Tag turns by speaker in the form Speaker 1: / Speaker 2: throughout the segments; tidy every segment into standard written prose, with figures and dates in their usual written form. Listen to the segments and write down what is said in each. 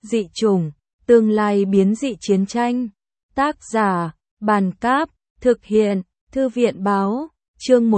Speaker 1: Dị chủng, tương lai biến dị chiến tranh. Tác giả, Bàn Cáp, thực hiện, Thư viện Báo, chương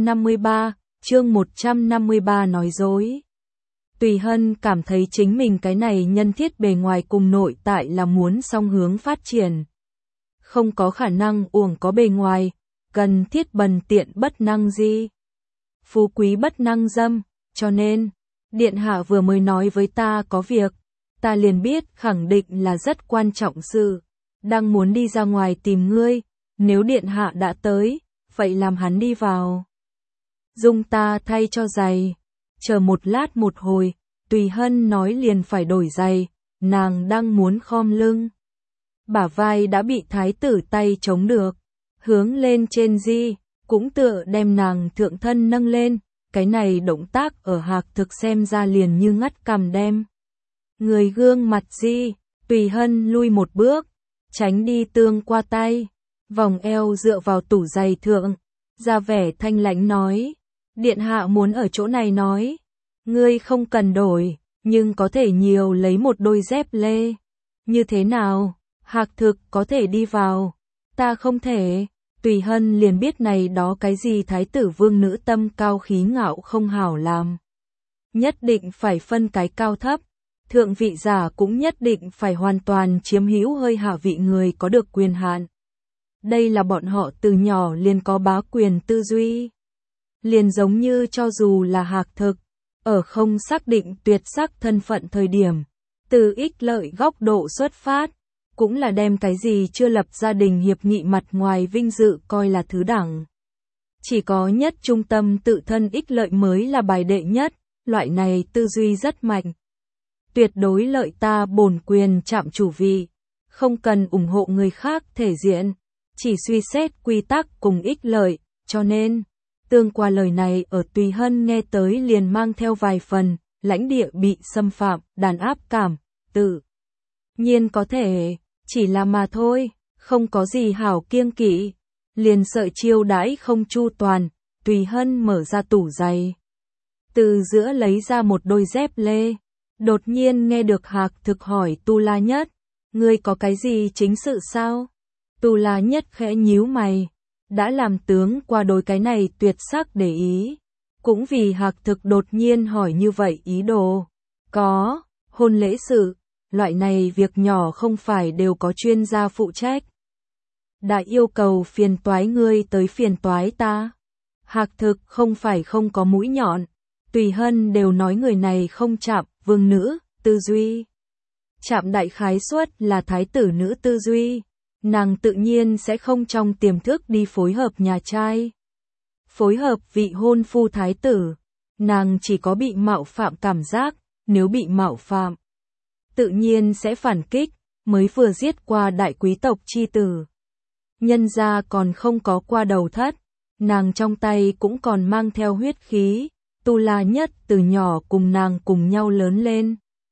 Speaker 1: 153 nói dối. Tùy Hân cảm thấy chính mình cái này nhân thiết bề ngoài cùng nội tại là muốn song hướng phát triển. Không có khả năng uổng có bề ngoài, cần thiết bần tiện bất năng gì. Phú quý bất năng dâm, cho nên, Điện Hạ vừa mới nói với ta có việc, ta liền biết khẳng định là rất quan trọng sự, đang muốn đi ra ngoài tìm ngươi, nếu Điện Hạ đã tới, vậy làm hắn đi vào. Dung ta thay cho giày, chờ một lát một hồi, Tùy Hân nói liền phải đổi giày, nàng đang muốn khom lưng. Bả vai đã bị thái tử tay chống được, hướng lên trên di, cũng tựa đem nàng thượng thân nâng lên, cái này động tác ở Hạc Thực xem ra liền như ngắt cằm đem. Người gương mặt di, Tùy Hân lui một bước, tránh đi tương qua tay, vòng eo dựa vào tủ giày thượng, ra vẻ thanh lãnh nói, Điện Hạ muốn ở chỗ này nói, ngươi không cần đổi, nhưng có thể nhiều lấy một đôi dép lê. Như thế nào? Hạc Thực có thể đi vào, ta không thể. Tùy Hân liền biết này đó cái gì thái tử vương nữ tâm cao khí ngạo không hảo làm. Nhất định phải phân cái cao thấp, thượng vị giả cũng nhất định phải hoàn toàn chiếm hữu hơi hạ vị người có được quyền hạn. Đây là bọn họ từ nhỏ liền có bá quyền tư duy. Liền giống như cho dù là Hạc Thực, ở không xác định tuyệt sắc thân phận thời điểm, từ ích lợi góc độ xuất phát, cũng là đem cái gì chưa lập gia đình hiệp nghị mặt ngoài vinh dự coi là thứ đẳng. Chỉ có nhất trung tâm tự thân ích lợi mới là bài đệ nhất, loại này tư duy rất mạnh. Tuyệt đối lợi ta bổn quyền chạm chủ vị, không cần ủng hộ người khác thể diện, chỉ suy xét quy tắc cùng ích lợi, cho nên, tương qua lời này ở Tùy Hân nghe tới liền mang theo vài phần, lãnh địa bị xâm phạm, đàn áp cảm, tự nhiên có thể, chỉ là mà thôi, không có gì hảo kiêng kỵ, liền sợ chiêu đãi không chu toàn, Tùy Hân mở ra tủ giày. Từ giữa lấy ra một đôi dép lê, đột nhiên nghe được Hạc Thực hỏi Tu La Nhất, ngươi có cái gì chính sự sao? Tu La Nhất khẽ nhíu mày, đã làm tướng qua đối cái này tuyệt sắc để ý, cũng vì Hạc Thực đột nhiên hỏi như vậy ý đồ. Có, hôn lễ sự, loại này việc nhỏ không phải đều có chuyên gia phụ trách. Đã yêu cầu phiền toái ngươi tới phiền toái ta. Hạc Thực không phải không có mũi nhọn, Tùy Hân đều nói người này không chạm vương nữ, tư duy. Chạm đại khái suất là thái tử nữ tư duy, nàng tự nhiên sẽ không trong tiềm thức đi phối hợp nhà trai. Phối hợp vị hôn phu thái tử, nàng chỉ có bị mạo phạm cảm giác, nếu bị mạo phạm, tự nhiên sẽ phản kích, mới vừa giết qua đại quý tộc chi tử. Nhân gia còn không có qua đầu thất, nàng trong tay cũng còn mang theo huyết khí, Tu La Nhất từ nhỏ cùng nàng cùng nhau lớn lên.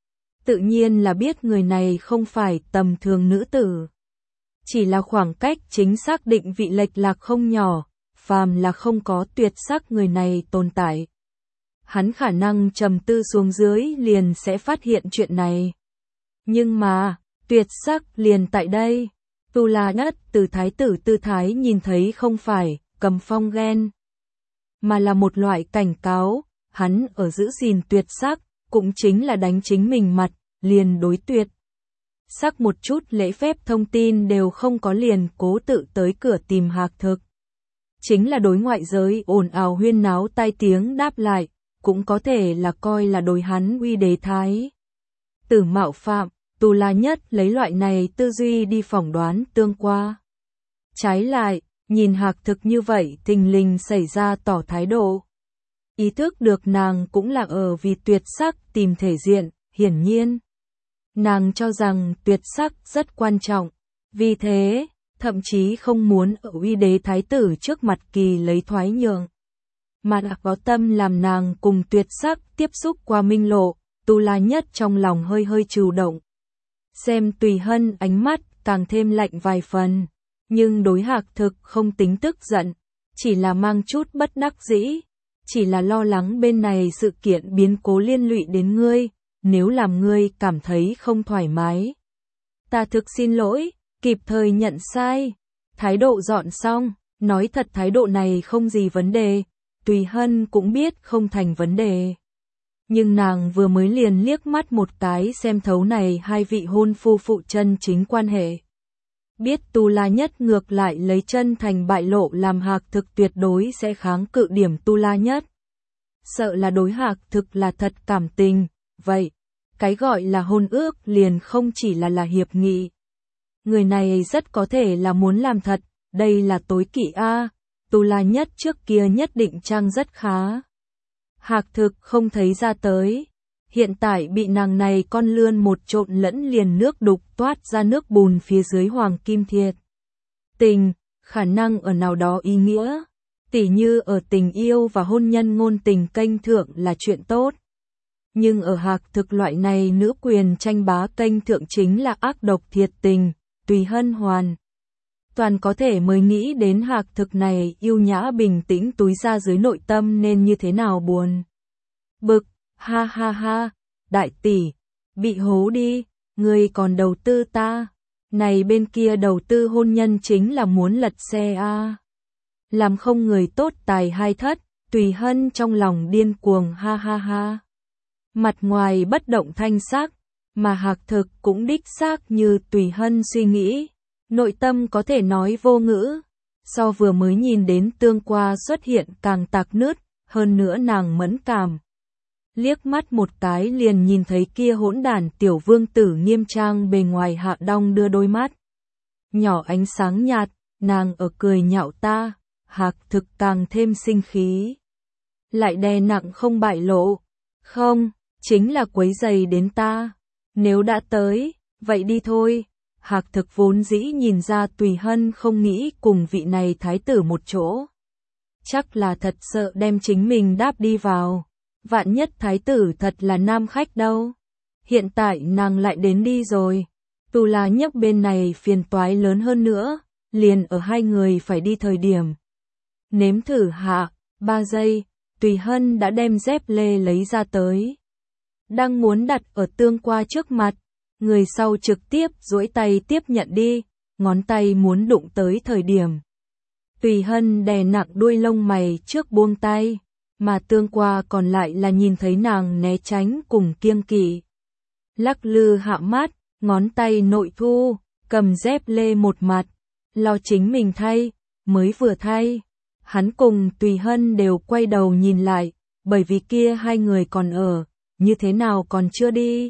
Speaker 1: Tự nhiên là biết người này không phải tầm thường nữ tử. Chỉ là khoảng cách chính xác định vị lệch lạc không nhỏ, phàm là không có tuyệt sắc người này tồn tại. Hắn khả năng trầm tư xuống dưới liền sẽ phát hiện chuyện này. Nhưng mà, tuyệt sắc liền tại đây. Tu La Nhất từ thái tử tư thái nhìn thấy không phải cầm phong ghen, mà là một loại cảnh cáo, hắn ở giữ gìn tuyệt sắc, cũng chính là đánh chính mình mặt, liền đối tuyệt sắc một chút lễ phép thông tin đều không có liền cố tự tới cửa tìm Hạc Thực. Chính là đối ngoại giới ồn ào huyên náo tai tiếng đáp lại, cũng có thể là coi là đối hắn uy đế thái tử mạo phạm. Tu La Nhất lấy loại này tư duy đi phỏng đoán tương qua. Trái lại, nhìn Hạc Thực như vậy thình lình xảy ra tỏ thái độ. Ý thức được nàng cũng là ở vì tuyệt sắc tìm thể diện, hiển nhiên. Nàng cho rằng tuyệt sắc rất quan trọng, vì thế, thậm chí không muốn ở uy đế thái tử trước mặt kỳ lấy thoái nhượng. Mà đã có tâm làm nàng cùng tuyệt sắc tiếp xúc qua minh lộ, Tu La Nhất trong lòng hơi hơi trừu động. Xem Tùy Hân ánh mắt càng thêm lạnh vài phần, nhưng đối Hạc Thực không tính tức giận, chỉ là mang chút bất đắc dĩ, chỉ là lo lắng bên này sự kiện biến cố liên lụy đến ngươi, nếu làm ngươi cảm thấy không thoải mái. Ta thực xin lỗi, kịp thời nhận sai. Thái độ dọn xong, nói thật thái độ này không gì vấn đề, Tùy Hân cũng biết không thành vấn đề. Nhưng nàng vừa mới liền liếc mắt một cái xem thấu này hai vị hôn phu phụ chân chính quan hệ. Biết Tu La Nhất ngược lại lấy chân thành bại lộ làm Hạc Thực tuyệt đối sẽ kháng cự điểm Tu La Nhất. Sợ là đối Hạc Thực là thật cảm tình, vậy, cái gọi là hôn ước liền không chỉ là hiệp nghị. Người này rất có thể là muốn làm thật, đây là tối kỵ a. Tu La Nhất trước kia nhất định trang rất khá. Hạc Thực không thấy ra tới. Hiện tại bị nàng này con lươn một trộn lẫn liền nước đục toát ra nước bùn phía dưới hoàng kim thiệt. Tình, khả năng ở nào đó ý nghĩa. Tỉ như ở tình yêu và hôn nhân ngôn tình kênh thượng là chuyện tốt. Nhưng ở Hạc Thực loại này nữ quyền tranh bá kênh thượng chính là ác độc thiệt tình, Tùy Hân hoàn toàn có thể mới nghĩ đến Hạc Thực này yêu nhã bình tĩnh túi ra dưới nội tâm nên như thế nào buồn. Bực, ha ha ha, đại tỷ, bị hố đi, ngươi còn đầu tư ta, này bên kia đầu tư hôn nhân chính là muốn lật xe a. Làm không người tốt tài hai thất, Tùy Hân trong lòng điên cuồng ha ha ha. Mặt ngoài bất động thanh sắc, mà Hạc Thực cũng đích xác như Tùy Hân suy nghĩ. Nội tâm có thể nói vô ngữ, so vừa mới nhìn đến tương qua xuất hiện càng tạc nứt, hơn nữa nàng mẫn cảm. Liếc mắt một cái liền nhìn thấy kia hỗn đản tiểu vương tử nghiêm trang bề ngoài hạ đong đưa đôi mắt. Nhỏ ánh sáng nhạt, nàng ở cười nhạo ta, Hạc Thực càng thêm sinh khí. Lại đè nặng không bại lộ, không, chính là quấy giày đến ta, nếu đã tới, vậy đi thôi. Hạc Thực vốn dĩ nhìn ra Tùy Hân không nghĩ cùng vị này thái tử một chỗ. Chắc là thật sợ đem chính mình đáp đi vào. Vạn nhất thái tử thật là nam khách đâu. Hiện tại nàng lại đến đi rồi. Tu La Nhất bên này phiền toái lớn hơn nữa. Liền ở hai người phải đi thời điểm. Nếm thử hạ, 3 giây, Tùy Hân đã đem dép lê lấy ra tới. Đang muốn đặt ở tương qua trước mặt. Người sau trực tiếp duỗi tay tiếp nhận đi, ngón tay muốn đụng tới thời điểm. Tùy Hân đè nặng đuôi lông mày trước buông tay, mà tương qua còn lại là nhìn thấy nàng né tránh cùng kiêng kỵ. Lắc lư hạ mắt, ngón tay nội thu, cầm dép lê một mặt, lo chính mình thay, mới vừa thay. Hắn cùng Tùy Hân đều quay đầu nhìn lại, bởi vì kia hai người còn ở, như thế nào còn chưa đi.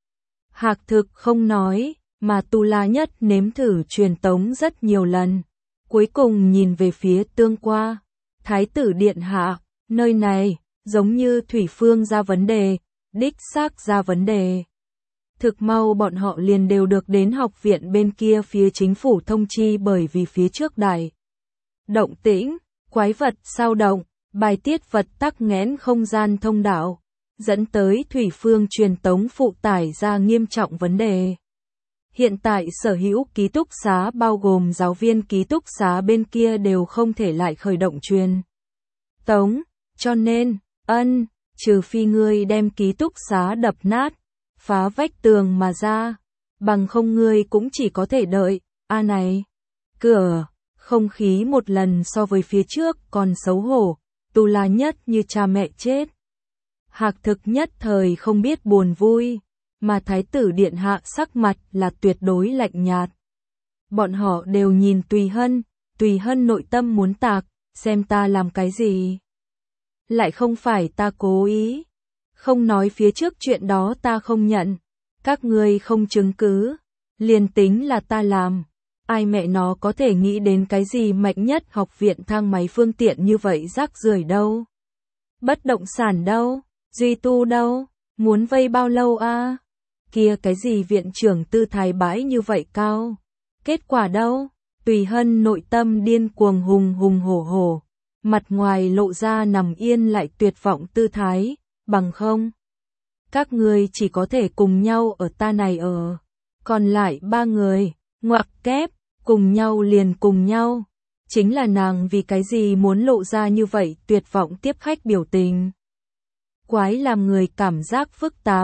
Speaker 1: Hạc Thực không nói, mà Tu La Nhất nếm thử truyền tống rất nhiều lần. Cuối cùng nhìn về phía tương qua. Thái tử điện hạ, nơi này, giống như thủy phương ra vấn đề, đích xác ra vấn đề. Thực mau bọn họ liền đều được đến học viện bên kia phía chính phủ thông chi bởi vì phía trước đại. Động tĩnh, quái vật sao động, bài tiết vật tắc nghẽn không gian thông đạo. Dẫn tới thủy phương truyền tống phụ tải ra nghiêm trọng vấn đề. Hiện tại sở hữu ký túc xá bao gồm giáo viên ký túc xá bên kia đều không thể lại khởi động truyền tống, cho nên, trừ phi ngươi đem ký túc xá đập nát, phá vách tường mà ra, bằng không ngươi cũng chỉ có thể đợi, này, cửa, không khí một lần so với phía trước còn xấu hổ, Tu La Nhất như cha mẹ chết. Hạc Thực nhất thời không biết buồn vui, mà thái tử điện hạ sắc mặt là tuyệt đối lạnh nhạt. Bọn họ đều nhìn Tùy Hân nội tâm muốn tạc, xem ta làm cái gì. Lại không phải ta cố ý, không nói phía trước chuyện đó ta không nhận, các ngươi không chứng cứ, liền tính là ta làm. Ai mẹ nó có thể nghĩ đến cái gì mạnh nhất học viện thang máy phương tiện như vậy rác rưởi đâu. Bất động sản đâu. Duy tu đâu, muốn vây bao lâu a? Kia cái gì viện trưởng tư thái bãi như vậy cao? Kết quả đâu? Tùy Hân nội tâm điên cuồng hùng hùng hổ hổ, mặt ngoài lộ ra nằm yên lại tuyệt vọng tư thái, bằng không. Các người chỉ có thể cùng nhau ở ta này ở. Còn lại 3 người, ngoặc kép, cùng nhau liền cùng nhau. Chính là nàng vì cái gì muốn lộ ra như vậy tuyệt vọng tiếp khách biểu tình. Quái làm người cảm giác phức tạp,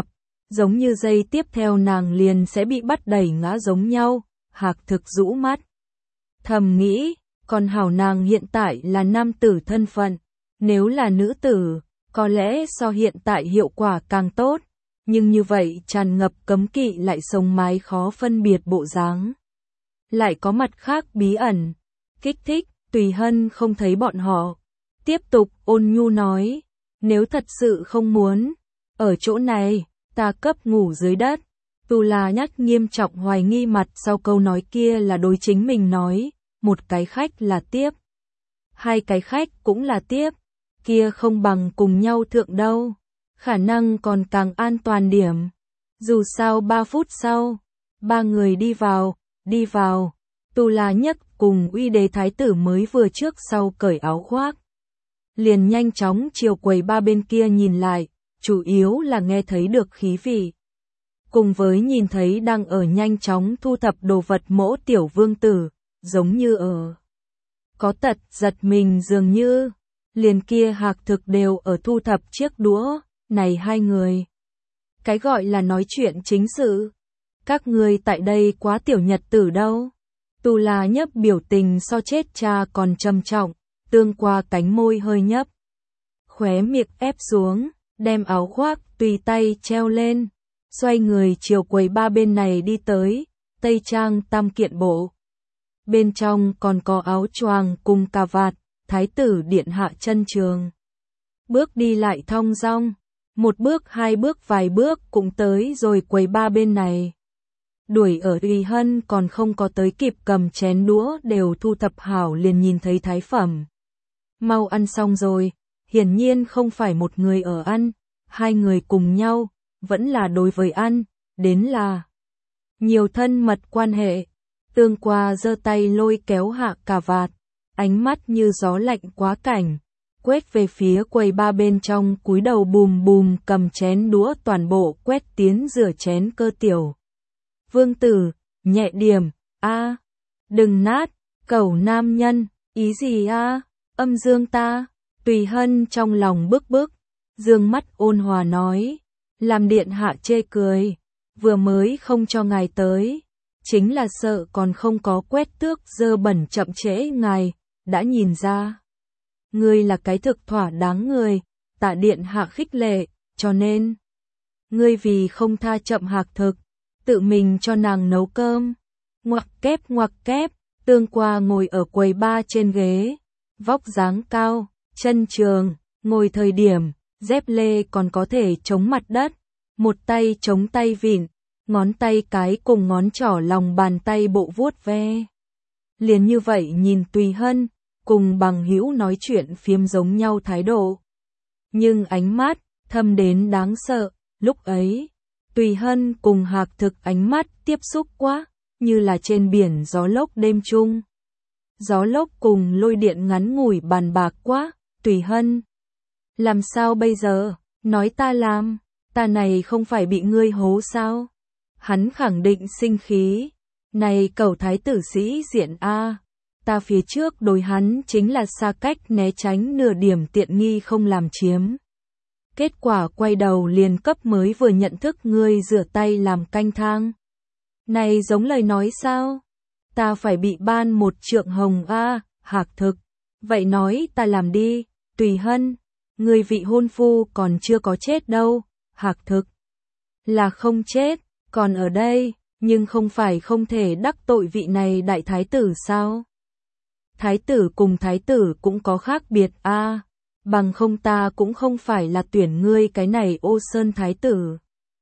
Speaker 1: giống như giây tiếp theo nàng liền sẽ bị bắt đẩy ngã giống nhau. Hạc Thực rũ mắt, thầm nghĩ, còn hảo nàng hiện tại là nam tử thân phận, nếu là nữ tử, có lẽ so hiện tại hiệu quả càng tốt, nhưng như vậy tràn ngập cấm kỵ lại sống mái khó phân biệt bộ dáng. Lại có mặt khác bí ẩn, kích thích, Tùy Hân không thấy bọn họ. Tiếp tục ôn nhu nói, nếu thật sự không muốn, ở chỗ này, ta cấp ngủ dưới đất. Tu La Nhắt nghiêm trọng hoài nghi mặt sau câu nói kia là đối chính mình nói, một cái khách là tiếp, hai cái khách cũng là tiếp, kia không bằng cùng nhau thượng đâu, khả năng còn càng an toàn điểm. Dù sao 3 phút sau, 3 người đi vào, Tu La Nhất cùng Uy Đế Thái tử mới vừa trước sau cởi áo khoác. Liền nhanh chóng chiều quầy ba bên kia nhìn lại, chủ yếu là nghe thấy được khí vị. Cùng với nhìn thấy đang ở nhanh chóng thu thập đồ vật Mỗ tiểu vương tử, giống như ở có tật giật mình dường như, liền kia Hạc Thực đều ở thu thập chiếc đũa, này hai người. Cái gọi là nói chuyện chính sự, các ngươi tại đây quá tiểu nhật tử đâu. Tu La Nhấp biểu tình so chết cha còn trầm trọng, tương qua cánh môi hơi nhấp. Khóe miệng ép xuống, đem áo khoác tùy tay treo lên, xoay người chiều quầy ba bên này đi tới, tây trang tam kiện bộ. Bên trong còn có áo choàng cùng cà vạt, thái tử điện hạ chân trường. Bước đi lại thong dong, một bước hai bước vài bước cũng tới rồi quầy ba bên này. Đuổi ở Tùy Hân còn không có tới kịp cầm chén đũa đều thu thập hảo liền nhìn thấy thái phẩm. Mau ăn xong rồi, hiển nhiên không phải một người ở ăn, hai người cùng nhau, vẫn là đối với ăn, đến là nhiều thân mật quan hệ. Tương qua giơ tay lôi kéo hạ cà vạt, ánh mắt như gió lạnh quá cảnh, quét về phía quầy ba bên trong cúi đầu bùm bùm cầm chén đũa toàn bộ quét tiến rửa chén cơ tiểu. Vương tử, nhẹ điểm, a, đừng nát, cẩu nam nhân, ý gì a, âm dương ta. Tùy Hân trong lòng bức bức, dương mắt ôn hòa nói, làm điện hạ chê cười, vừa mới không cho ngài tới, chính là sợ còn không có quét tước dơ bẩn chậm trễ ngài, đã nhìn ra. Ngươi là cái thực thỏa đáng người, tạ điện hạ khích lệ, cho nên, ngươi vì không tha chậm Hạc Thực, tự mình cho nàng nấu cơm. Ngoặc kép, tương qua ngồi ở quầy ba trên ghế, vóc dáng cao, chân trường, ngồi thời điểm, dép lê còn có thể chống mặt đất, một tay chống tay vịn, ngón tay cái cùng ngón trỏ lòng bàn tay bộ vuốt ve. Liền như vậy nhìn Tùy Hân, cùng bằng hữu nói chuyện phiếm giống nhau thái độ. Nhưng ánh mắt, thâm đến đáng sợ, lúc ấy, Tùy Hân cùng Hạc Thực ánh mắt tiếp xúc quá, như là trên biển gió lốc đêm chung. Gió lốc cùng lôi điện ngắn ngủi bàn bạc quá, Tùy Hân. Làm sao bây giờ, nói ta làm, ta này không phải bị ngươi hố sao? Hắn khẳng định sinh khí, này cẩu thái tử sĩ diện a, ta phía trước đối hắn chính là xa cách né tránh nửa điểm tiện nghi không làm chiếm. Kết quả quay đầu liền cấp mới vừa nhận thức ngươi rửa tay làm canh thang. Này giống lời nói sao? Ta phải bị ban một trượng hồng a, Hạc Thực. Vậy nói ta làm đi, Tùy Hân, người vị hôn phu còn chưa có chết đâu, Hạc Thực. Là không chết, còn ở đây, nhưng không phải không thể đắc tội vị này đại thái tử sao? Thái tử cùng thái tử cũng có khác biệt a, bằng không ta cũng không phải là tuyển ngươi cái này Ô Sơn thái tử,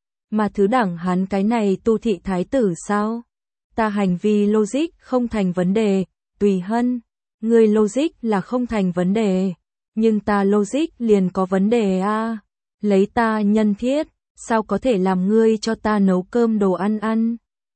Speaker 1: mà thứ đẳng hắn cái này Tu Thị thái tử sao? Ta hành vi logic không thành vấn đề, Tùy Hân, ngươi logic là không thành vấn đề, nhưng ta logic liền có vấn đề a. Lấy ta nhân thiết, sao có thể làm ngươi cho ta nấu cơm đồ ăn ăn?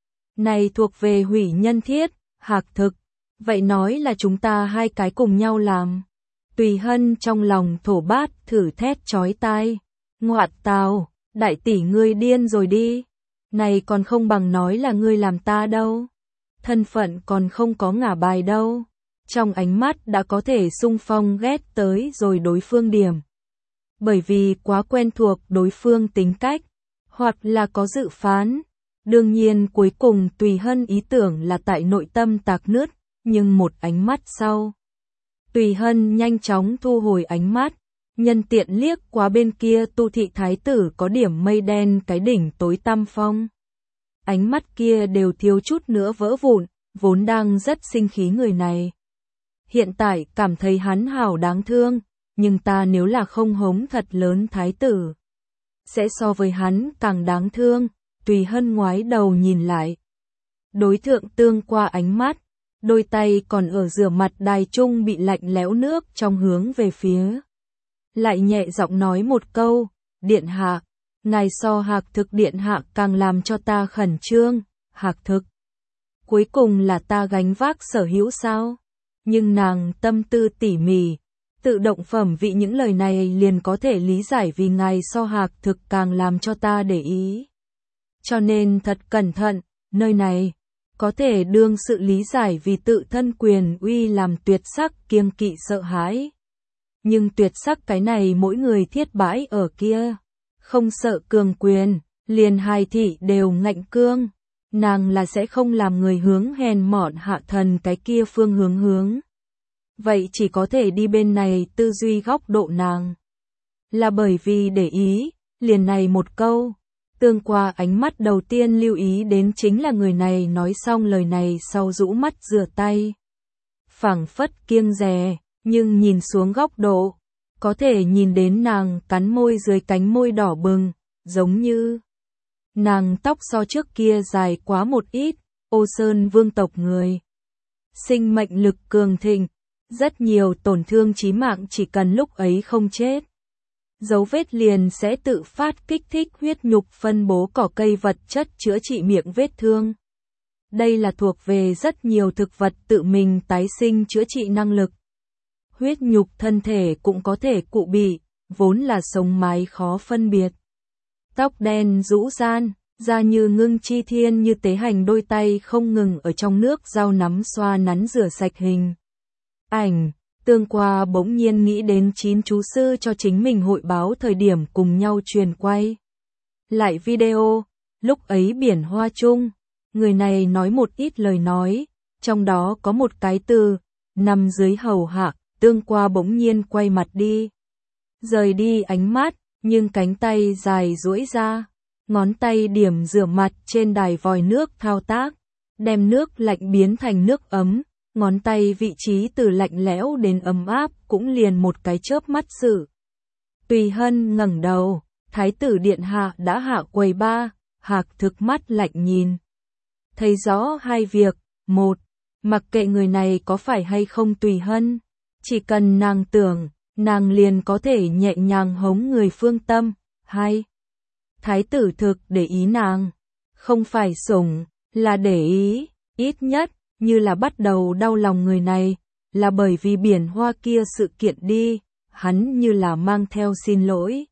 Speaker 1: Này thuộc về hủy nhân thiết, Hạc Thực, vậy nói là chúng ta hai cái cùng nhau làm. Tùy Hân trong lòng thổ bát thử thét chói tai, ngoạn tào, đại tỷ ngươi điên rồi đi, này còn không bằng nói là ngươi làm ta đâu, thân phận còn không có ngả bài đâu. Trong ánh mắt đã có thể xung phong ghét tới rồi đối phương điểm. Bởi vì quá quen thuộc đối phương tính cách, hoặc là có dự phán. Đương nhiên cuối cùng Tùy Hân ý tưởng là tại nội tâm tạc nứt, nhưng một ánh mắt sau. Tùy Hân nhanh chóng thu hồi ánh mắt, nhân tiện liếc qua bên kia Tu thị thái tử có điểm mây đen cái đỉnh tối tăm phong. Ánh mắt kia đều thiếu chút nữa vỡ vụn, vốn đang rất sinh khí người này. Hiện tại cảm thấy hắn hảo đáng thương, nhưng ta nếu là không hống thật lớn thái tử, sẽ so với hắn càng đáng thương. Tùy Hân ngoái đầu nhìn lại. Đối thượng tương qua ánh mắt, đôi tay còn ở rửa mặt đài trung bị lạnh lẽo nước trong hướng về phía. Lại nhẹ giọng nói một câu, điện hạ, ngài so Hạc Thực điện hạ càng làm cho ta khẩn trương. Hạc Thực, cuối cùng là ta gánh vác sở hữu sao? Nhưng nàng tâm tư tỉ mỉ, tự động phẩm vị những lời này liền có thể lý giải vì ngài so Hạc Thực càng làm cho ta để ý. Cho nên thật cẩn thận, nơi này có thể đương sự lý giải vì tự thân quyền uy làm tuyệt sắc kiêng kỵ sợ hãi. Nhưng tuyệt sắc cái này mỗi người thiết bãi ở kia, không sợ cường quyền, liền hài thị đều ngạnh cương, nàng là sẽ không làm người hướng hèn mọn hạ thần cái kia phương hướng. Vậy chỉ có thể đi bên này tư duy góc độ nàng. Là bởi vì để ý, liền này một câu. Tương qua ánh mắt đầu tiên lưu ý đến chính là người này nói xong lời này sau rũ mắt rửa tay. Phảng phất kiêng dè, nhưng nhìn xuống góc độ, có thể nhìn đến nàng cắn môi dưới cánh môi đỏ bừng, giống như nàng tóc so trước kia dài quá một ít, Ô Sơn vương tộc người. Sinh mệnh lực cường thịnh, rất nhiều tổn thương chí mạng chỉ cần lúc ấy không chết. Dấu vết liền sẽ tự phát kích thích huyết nhục phân bố cỏ cây vật chất chữa trị miệng vết thương. Đây là thuộc về rất nhiều thực vật tự mình tái sinh chữa trị năng lực. Huyết nhục thân thể cũng có thể cụ bị, vốn là sống mái khó phân biệt. Tóc đen rũ ran, da như ngưng chi thiên như tế hành đôi tay không ngừng ở trong nước dao nắm xoa nắn rửa sạch hình. Ảnh. Tương qua bỗng nhiên nghĩ đến 9 chú sư cho chính mình hội báo thời điểm cùng nhau truyền quay. Lại video, lúc ấy biển hoa chung, người này nói một ít lời nói, trong đó có một cái từ, nằm dưới hầu hạ, tương qua bỗng nhiên quay mặt đi. Rời đi ánh mắt, nhưng cánh tay dài duỗi ra, ngón tay điểm rửa mặt trên đài vòi nước thao tác, đem nước lạnh biến thành nước ấm. Ngón tay vị trí từ lạnh lẽo đến ấm áp cũng liền một cái chớp mắt sự. Tùy Hân ngẩng đầu, thái tử điện hạ đã hạ quầy ba, Hạc Thực mắt lạnh nhìn. Thấy rõ hai việc, một, mặc kệ người này có phải hay không Tùy Hân, chỉ cần nàng tưởng, nàng liền có thể nhẹ nhàng hống người phương tâm. Hai, thái tử thực để ý nàng, không phải sủng, là để ý, ít nhất. Như là bắt đầu đau lòng người này, là bởi vì biển hoa kia sự kiện đi, hắn như là mang theo xin lỗi.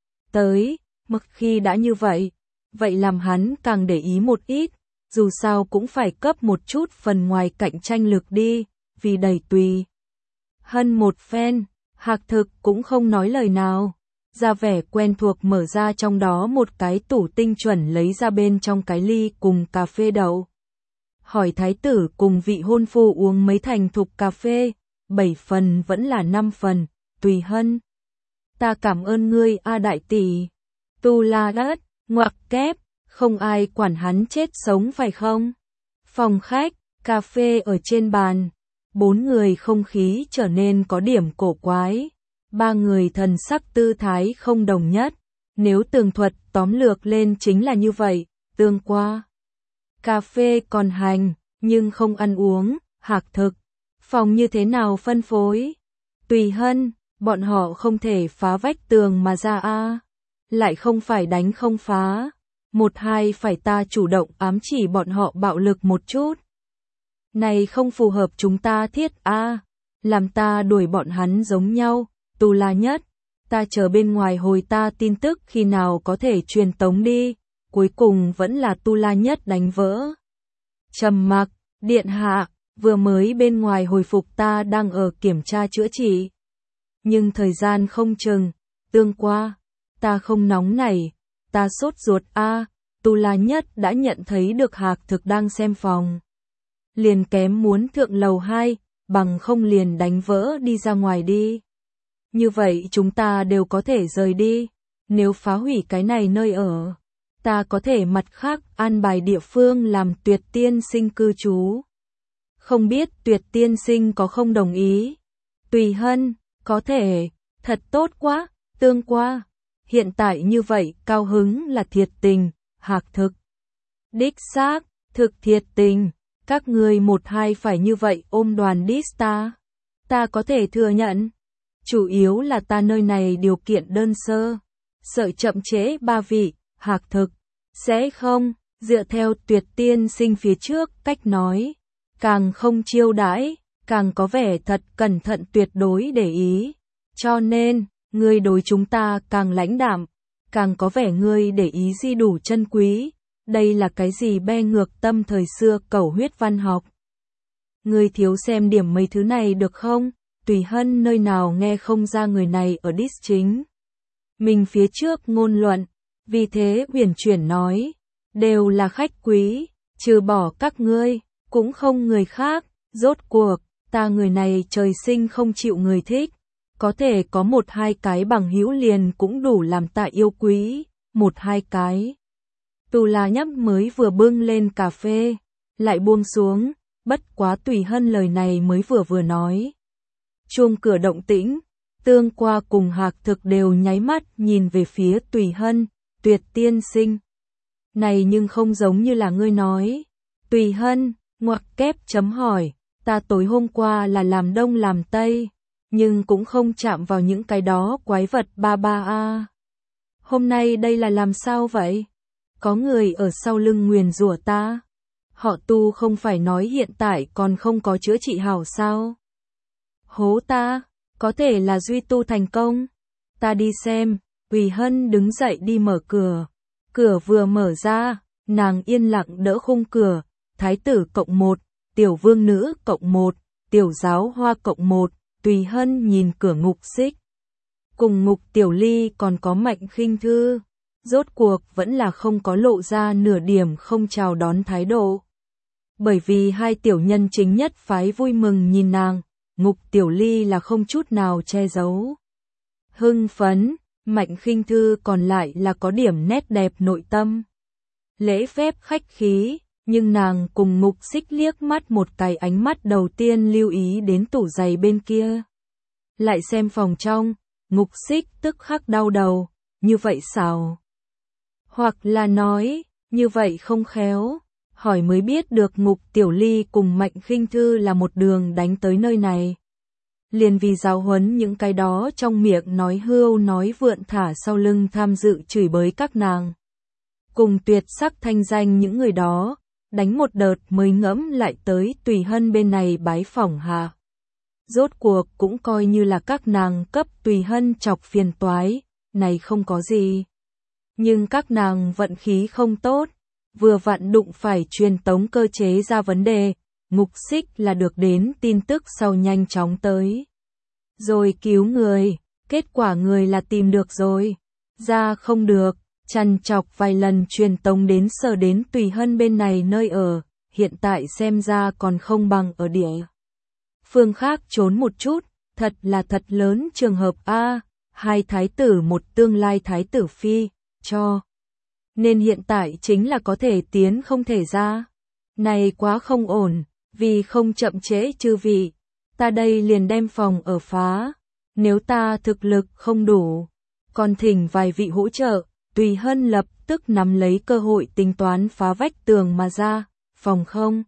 Speaker 1: Tới, mặc khi đã như vậy, vậy làm hắn càng để ý một ít, dù sao cũng phải cấp một chút phần ngoài cạnh tranh lực đi, vì đầy Tùy Hân một phen, Hạc Thực cũng không nói lời nào, ra vẻ quen thuộc mở ra trong đó một cái tủ tinh chuẩn lấy ra bên trong cái ly cùng cà phê đậu. Hỏi thái tử cùng vị hôn phu uống mấy thành thục cà phê, 7 phần vẫn là 5 phần, Tùy Hân. Ta cảm ơn ngươi a đại tỷ. Tu la đất, ngoặc kép, không ai quản hắn chết sống phải không? Phòng khách, cà phê ở trên bàn, 4 người không khí trở nên có điểm cổ quái, 3 người thần sắc tư thái không đồng nhất, nếu tường thuật tóm lược lên chính là như vậy, tương qua. Cà phê còn hành, nhưng không ăn uống, Hạc Thực. Phòng như thế nào phân phối? Tùy Hân, bọn họ không thể phá vách tường mà ra a, lại không phải đánh không phá. Một hai phải ta chủ động ám chỉ bọn họ bạo lực một chút. Này không phù hợp chúng ta thiết a, làm ta đuổi bọn hắn giống nhau, Tu La Nhất. Ta chờ bên ngoài hồi ta tin tức khi nào có thể truyền tống đi. Cuối cùng vẫn là Tu La Nhất đánh vỡ. Trầm mặc, điện hạ, vừa mới bên ngoài hồi phục ta đang ở kiểm tra chữa trị. Nhưng thời gian không chừng, tương qua, ta không nóng nảy, ta sốt ruột a. Tu La Nhất đã nhận thấy được Hạc Thực đang xem phòng. Liền kém muốn thượng lầu 2, bằng không liền đánh vỡ đi ra ngoài đi. Như vậy chúng ta đều có thể rời đi. Nếu phá hủy cái này nơi ở, ta có thể mặt khác an bài địa phương làm Tuyệt tiên sinh cư trú. Không biết Tuyệt tiên sinh có không đồng ý? Tùy Hân, có thể, thật tốt quá, tương qua. Hiện tại như vậy cao hứng là thiệt tình, Hạc Thực. Đích xác, thực thiệt tình, các người một hai phải như vậy ôm đoàn diss ta. Ta có thể thừa nhận. Chủ yếu là ta nơi này điều kiện đơn sơ. Sợ chậm trễ ba vị, Hạc Thực. Sẽ không, dựa theo Tuyệt tiên sinh phía trước cách nói. Càng không chiêu đãi, càng có vẻ thật cẩn thận tuyệt đối để ý. Cho nên, ngươi đối chúng ta càng lãnh đạm, càng có vẻ ngươi để ý gì đủ chân quý. Đây là cái gì be ngược tâm thời xưa cẩu huyết văn học. Ngươi thiếu xem điểm mấy thứ này được không? Tùy Hân nơi nào nghe không ra người này ở diss chính. Mình phía trước ngôn luận, vì thế huyền chuyển nói, đều là khách quý, trừ bỏ các ngươi, cũng không người khác, rốt cuộc, ta người này trời sinh không chịu người thích. Có thể có một hai cái bằng hữu liền cũng đủ làm ta yêu quý, một hai cái. Tu La Nhấp mới vừa bưng lên cà phê, lại buông xuống, bất quá Tùy Hân lời này mới vừa nói. Chuông cửa động tĩnh, Tương Qua cùng Hạc Thực đều nháy mắt nhìn về phía Tùy Hân, Tuyệt tiên sinh. Này nhưng không giống như là ngươi nói. Tùy Hân, ngoặc kép chấm hỏi, ta tối hôm qua là làm đông làm tây, nhưng cũng không chạm vào những cái đó quái vật ba ba a. Hôm nay đây là làm sao vậy? Có người ở sau lưng nguyền rủa ta. Họ Tu không phải nói hiện tại còn không có chữa trị hảo sao? Hố ta, có thể là duy tu thành công. Ta đi xem. Tùy Hân đứng dậy đi mở cửa. Cửa vừa mở ra, nàng yên lặng đỡ khung cửa. Thái tử cộng 1, tiểu vương nữ cộng 1, tiểu giáo hoa cộng 1. Tùy Hân nhìn cửa Ngục Xích. Cùng Ngục Tiểu Ly còn có Mạnh Khinh Thư. Rốt cuộc vẫn là không có lộ ra nửa điểm không chào đón thái độ. Bởi vì hai tiểu nhân chính nhất phái vui mừng nhìn nàng, Ngục Tiểu Ly là không chút nào che giấu. Hưng phấn, Mạnh Khinh Thư còn lại là có điểm nét đẹp nội tâm. Lễ phép khách khí, nhưng nàng cùng Ngục Xích liếc mắt một cái ánh mắt đầu tiên lưu ý đến tủ giày bên kia. Lại xem phòng trong, Ngục Xích tức khắc đau đầu, như vậy sao? Hoặc là nói, như vậy không khéo, hỏi mới biết được Ngục Tiểu Ly cùng Mạnh Khinh Thư là một đường đánh tới nơi này. Liền vì giáo huấn những cái đó trong miệng nói hưu nói vượn thả sau lưng tham dự chửi bới các nàng. Cùng tuyệt sắc thanh danh những người đó, đánh một đợt mới ngẫm lại tới Tùy Hân bên này bái phỏng hạ. Rốt cuộc cũng coi như là các nàng cấp Tùy Hân chọc phiền toái, này không có gì. Nhưng các nàng vận khí không tốt, vừa vặn đụng phải truyền tống cơ chế ra vấn đề, Ngục Xích là được đến tin tức sau nhanh chóng tới. Rồi cứu người, kết quả người là tìm được rồi, ra không được, trằn trọc vài lần truyền tống đến sở đến Tùy Hân bên này nơi ở, hiện tại xem ra còn không bằng ở địa phương khác trốn một chút, thật là thật lớn trường hợp a, hai thái tử một tương lai thái tử phi, cho. Nên hiện tại chính là có thể tiến không thể ra. Này quá không ổn, vì không chậm trễ chư vị, ta đây liền đem phòng ở phá, nếu ta thực lực không đủ, còn thỉnh vài vị hỗ trợ. Tùy Hân lập tức nắm lấy cơ hội tính toán phá vách tường mà ra, phòng không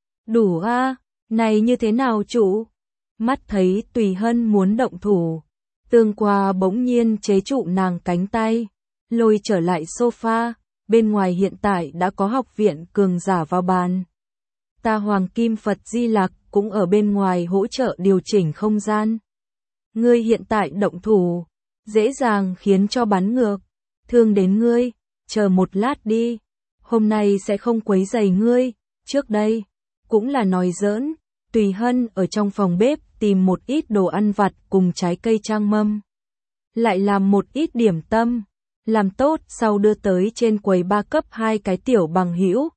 Speaker 1: đủ a, này như thế nào chủ? Mắt thấy Tùy Hân muốn động thủ, Tương Qua bỗng nhiên chế trụ nàng cánh tay, lôi trở lại sofa, bên ngoài hiện tại đã có học viện cường giả vào bàn. Ta Hoàng Kim Phật Di Lặc cũng ở bên ngoài hỗ trợ điều chỉnh không gian. Ngươi hiện tại động thủ, dễ dàng khiến cho bắn ngược, thương đến ngươi, chờ một lát đi, hôm nay sẽ không quấy rầy ngươi, trước đây, cũng là nói giỡn. Tùy Hân ở trong phòng bếp tìm một ít đồ ăn vặt cùng trái cây trang mâm. Lại làm một ít điểm tâm, Làm tốt sau đưa tới trên quầy ba cấp 2 cái tiểu bằng hữu,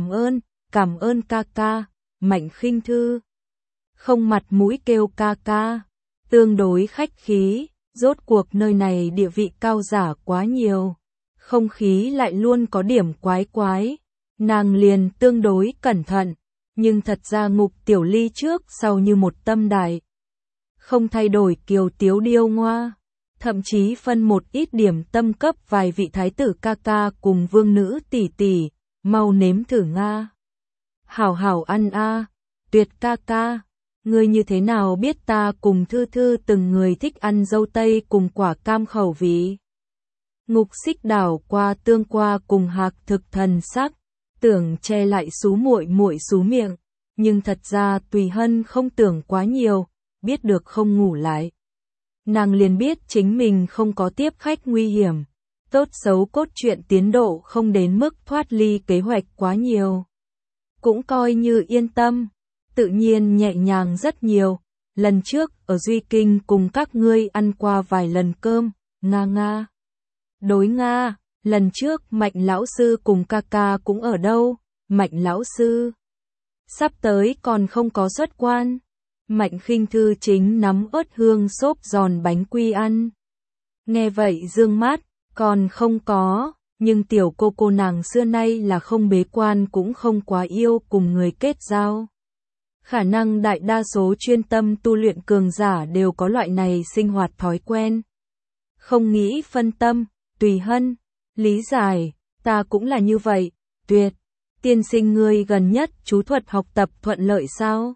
Speaker 1: cảm ơn ca ca, Mạnh Khinh Thư. Không mặt mũi kêu ca ca, tương đối khách khí, rốt cuộc nơi này địa vị cao giả quá nhiều. Không khí lại luôn có điểm quái quái, nàng liền tương đối cẩn thận, nhưng thật ra Ngục Tiểu Ly trước sau như một tâm đài. Không thay đổi kiều tiếu điêu ngoa, thậm chí phân một ít điểm tâm cấp vài vị thái tử ca ca cùng vương nữ tỷ tỷ, mau nếm thử nga. Hảo hảo ăn a, Tuyệt ca ca, ngươi như thế nào biết ta cùng Thư Thư từng người thích ăn dâu tây cùng quả cam khẩu vị? Ngục Xích đảo qua tương qua cùng Hạc Thực thần sắc, tưởng che lại xú muội muội xú miệng, nhưng thật ra Tùy Hân không tưởng quá nhiều, biết được không ngủ lại. Nàng liền biết chính mình không có tiếp khách nguy hiểm, tốt xấu cốt truyện tiến độ không đến mức thoát ly kế hoạch quá nhiều. Cũng coi như yên tâm, tự nhiên nhẹ nhàng rất nhiều, lần trước ở Duy Kinh cùng các ngươi ăn qua vài lần cơm, nga. Đối nga, lần trước Mạnh lão sư cùng ca ca cũng ở đâu, Mạnh lão sư sắp tới còn không có xuất quan. Mạnh Khinh Thư chính nắm ớt hương xốp giòn bánh quy ăn. Nghe vậy dương mắt, còn không có, nhưng tiểu cô nàng xưa nay là không bế quan cũng không quá yêu cùng người kết giao. Khả năng đại đa số chuyên tâm tu luyện cường giả đều có loại này sinh hoạt thói quen. Không nghĩ phân tâm, Tùy Hân, lý giải, ta cũng là như vậy, Tuyệt, tiên sinh ngươi gần nhất chú thuật học tập thuận lợi sao?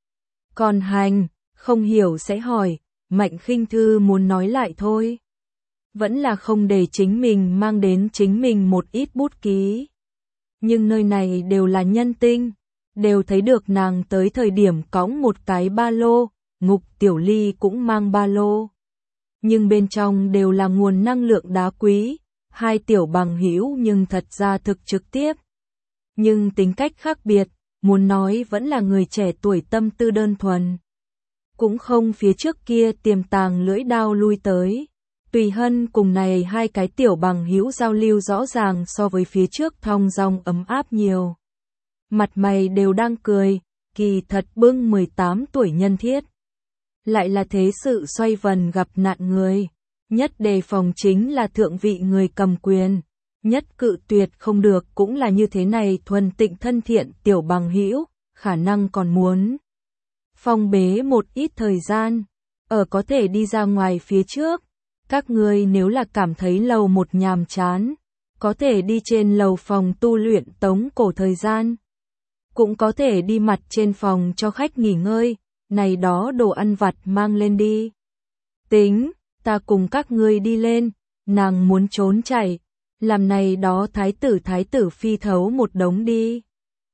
Speaker 1: Còn hành, không hiểu sẽ hỏi, Mạnh Khinh Thư muốn nói lại thôi. Vẫn là không để chính mình mang đến chính mình một ít bút ký. Nhưng nơi này đều là nhân tinh, đều thấy được nàng tới thời điểm cõng một cái ba lô, Ngục Tiểu Ly cũng mang ba lô. Nhưng bên trong đều là nguồn năng lượng đá quý, hai tiểu bằng hữu nhưng thật ra thực trực tiếp. Nhưng tính cách khác biệt, muốn nói vẫn là người trẻ tuổi tâm tư đơn thuần. Cũng không phía trước kia tiềm tàng lưỡi đao lui tới. Tùy Hân cùng này hai cái tiểu bằng hữu giao lưu rõ ràng so với phía trước thong dong ấm áp nhiều. Mặt mày đều đang cười, kỳ thật bưng 18 tuổi nhân thiết. Lại là thế sự xoay vần gặp nạn người. Nhất đề phòng chính là thượng vị người cầm quyền. Nhất cự tuyệt không được cũng là như thế này thuần tịnh thân thiện tiểu bằng hữu, khả năng còn muốn phong bế một ít thời gian, ở có thể đi ra ngoài phía trước. Các ngươi nếu là cảm thấy lầu một nhàm chán, có thể đi trên lầu phòng tu luyện tống cổ thời gian. Cũng có thể đi mặt trên phòng cho khách nghỉ ngơi, này đó đồ ăn vặt mang lên đi. Tính, ta cùng các ngươi đi lên, nàng muốn trốn chạy, làm này đó thái tử phi thấu một đống đi.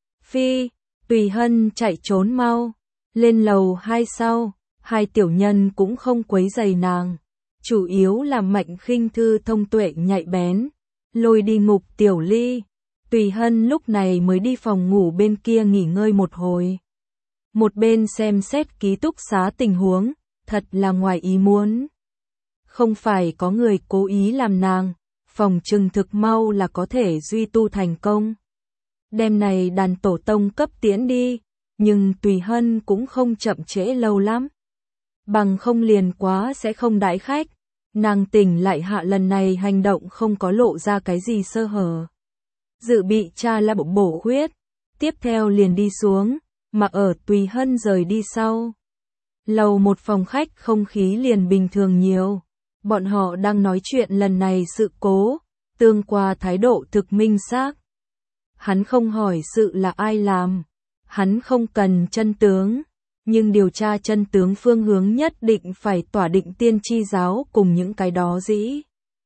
Speaker 1: Phi, Tùy Hân chạy trốn mau, lên lầu 2 sau, hai tiểu nhân cũng không quấy rầy nàng. Chủ yếu là Mạnh Khinh Thư thông tuệ nhạy bén, lôi đi Ngục Tiểu Ly. Tùy Hân lúc này mới đi phòng ngủ bên kia nghỉ ngơi một hồi. Một bên xem xét ký túc xá tình huống, thật là ngoài ý muốn. Không phải có người cố ý làm nàng, phòng trừng thực mau là có thể duy tu thành công. Đêm này đàn tổ tông cấp tiễn đi, nhưng Tùy Hân cũng không chậm trễ lâu lắm. Bằng không liền quá sẽ không đãi khách. Nàng tỉnh lại hạ lần này hành động không có lộ ra cái gì sơ hở. Dự bị tra là bổ khuyết, tiếp theo liền đi xuống, mà ở Tùy Hân rời đi sau. Lầu một phòng khách không khí liền bình thường nhiều, bọn họ đang nói chuyện lần này sự cố, tương qua thái độ thực minh xác. Hắn không hỏi sự là ai làm, hắn không cần chân tướng. Nhưng điều tra chân tướng phương hướng nhất định phải tỏa định tiên tri giáo cùng những cái đó dĩ.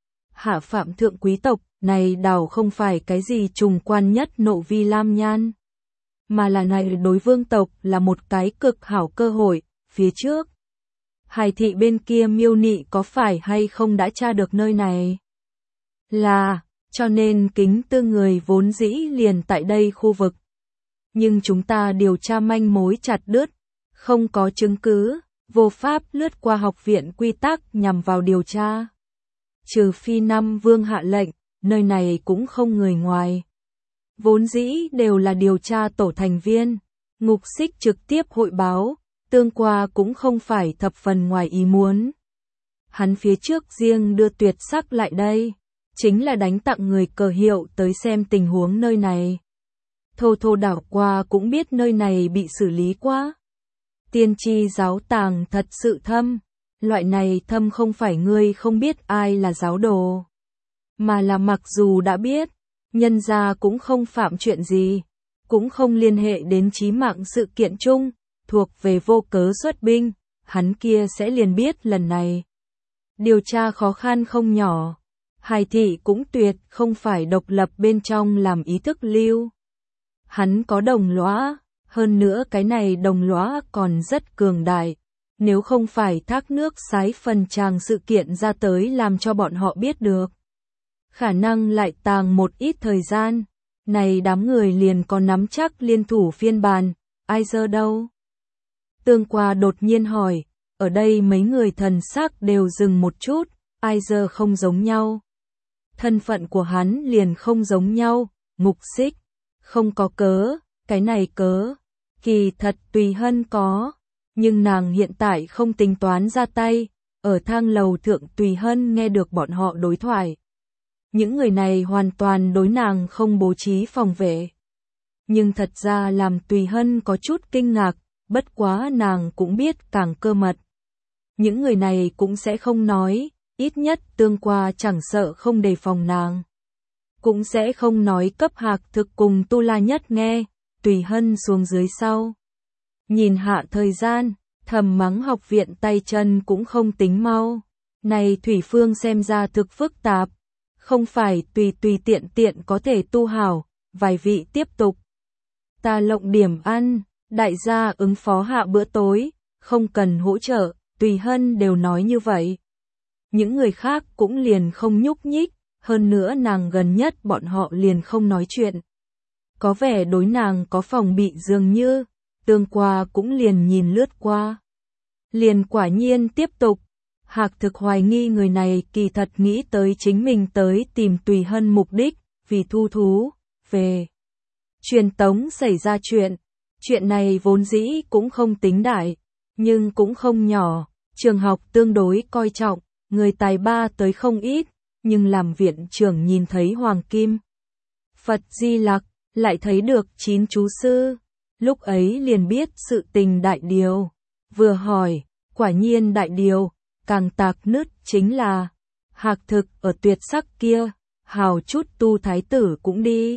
Speaker 1: Hạ phạm thượng quý tộc này đảo không phải cái gì trùng quan nhất nộ vi lam nhan. Mà là này đối vương tộc là một cái cực hảo cơ hội, phía trước. Hải thị bên kia miêu nị có phải hay không đã tra được nơi này? Là, cho nên kính tư người vốn dĩ liền tại đây khu vực. Nhưng chúng ta điều tra manh mối chặt đứt. Không có chứng cứ, vô pháp lướt qua học viện quy tắc nhằm vào điều tra. Trừ phi Nam Vương hạ lệnh, nơi này cũng không người ngoài. Vốn dĩ đều là điều tra tổ thành viên, Ngục Xích trực tiếp hội báo, Tương Qua cũng không phải thập phần ngoài ý muốn. Hắn phía trước riêng đưa Tuyệt Sắc lại đây, chính là đánh tặng người cờ hiệu tới xem tình huống nơi này. Thô thô đảo qua cũng biết nơi này bị xử lý quá. Tiên tri giáo tàng thật sự thâm, loại này thâm không phải ngươi không biết ai là giáo đồ, mà là mặc dù đã biết, nhân gia cũng không phạm chuyện gì, cũng không liên hệ đến chí mạng sự kiện chung, thuộc về vô cớ xuất binh, hắn kia sẽ liền biết lần này. Điều tra khó khăn không nhỏ, Hải thị cũng tuyệt không phải độc lập bên trong làm ý thức lưu. Hắn có đồng lõa, hơn nữa cái này đồng lõa còn rất cường đại, nếu không phải thác nước sái phần tràng sự kiện ra tới làm cho bọn họ biết được. Khả năng lại tàng một ít thời gian, này đám người liền có nắm chắc liên thủ phiên bản, ai giờ đâu. Tương Qua đột nhiên hỏi, ở đây mấy người thần sắc đều dừng một chút, ai giờ không giống nhau. Thân phận của hắn liền không giống nhau, Ngục Xích, không có cớ, cái này cớ, kỳ thật Tùy Hân có, nhưng nàng hiện tại không tính toán ra tay, ở thang lầu thượng Tùy Hân nghe được bọn họ đối thoại. Những người này hoàn toàn đối nàng không bố trí phòng vệ. Nhưng thật ra làm Tùy Hân có chút kinh ngạc, bất quá nàng cũng biết càng cơ mật. Những người này cũng sẽ không nói, ít nhất Tương Qua chẳng sợ không đề phòng nàng. Cũng sẽ không nói cấp Hạc Thực cùng Tu La Nhất nghe, Tùy Hân xuống dưới sau. Nhìn hạ thời gian, thầm mắng học viện tay chân cũng không tính mau. Này Thủy Phương xem ra thực phức tạp, không phải tùy tiện có thể tu hảo, vài vị tiếp tục. Ta lộng điểm ăn, đại gia ứng phó hạ bữa tối, không cần hỗ trợ, Tùy Hân đều nói như vậy. Những người khác cũng liền không nhúc nhích, hơn nữa nàng gần nhất bọn họ liền không nói chuyện. Có vẻ đối nàng có phòng bị dường như, Tương Qua cũng liền nhìn lướt qua. Liền quả nhiên tiếp tục. Hạc Thực hoài nghi người này kỳ thật nghĩ tới chính mình tới tìm Tùy Hân mục đích, vì thu thú, về. Truyền tống xảy ra chuyện này vốn dĩ cũng không tính đại, nhưng cũng không nhỏ, trường học tương đối coi trọng, người tài ba tới không ít, nhưng làm viện trưởng nhìn thấy Hoàng Kim Phật Di Lặc, lại thấy được 9 chú sư, lúc ấy liền biết sự tình đại điều, vừa hỏi, quả nhiên đại điều. Càng tạc nứt chính là Hạc Thực ở Tuyệt Sắc kia, hào chút tu thái tử cũng đi.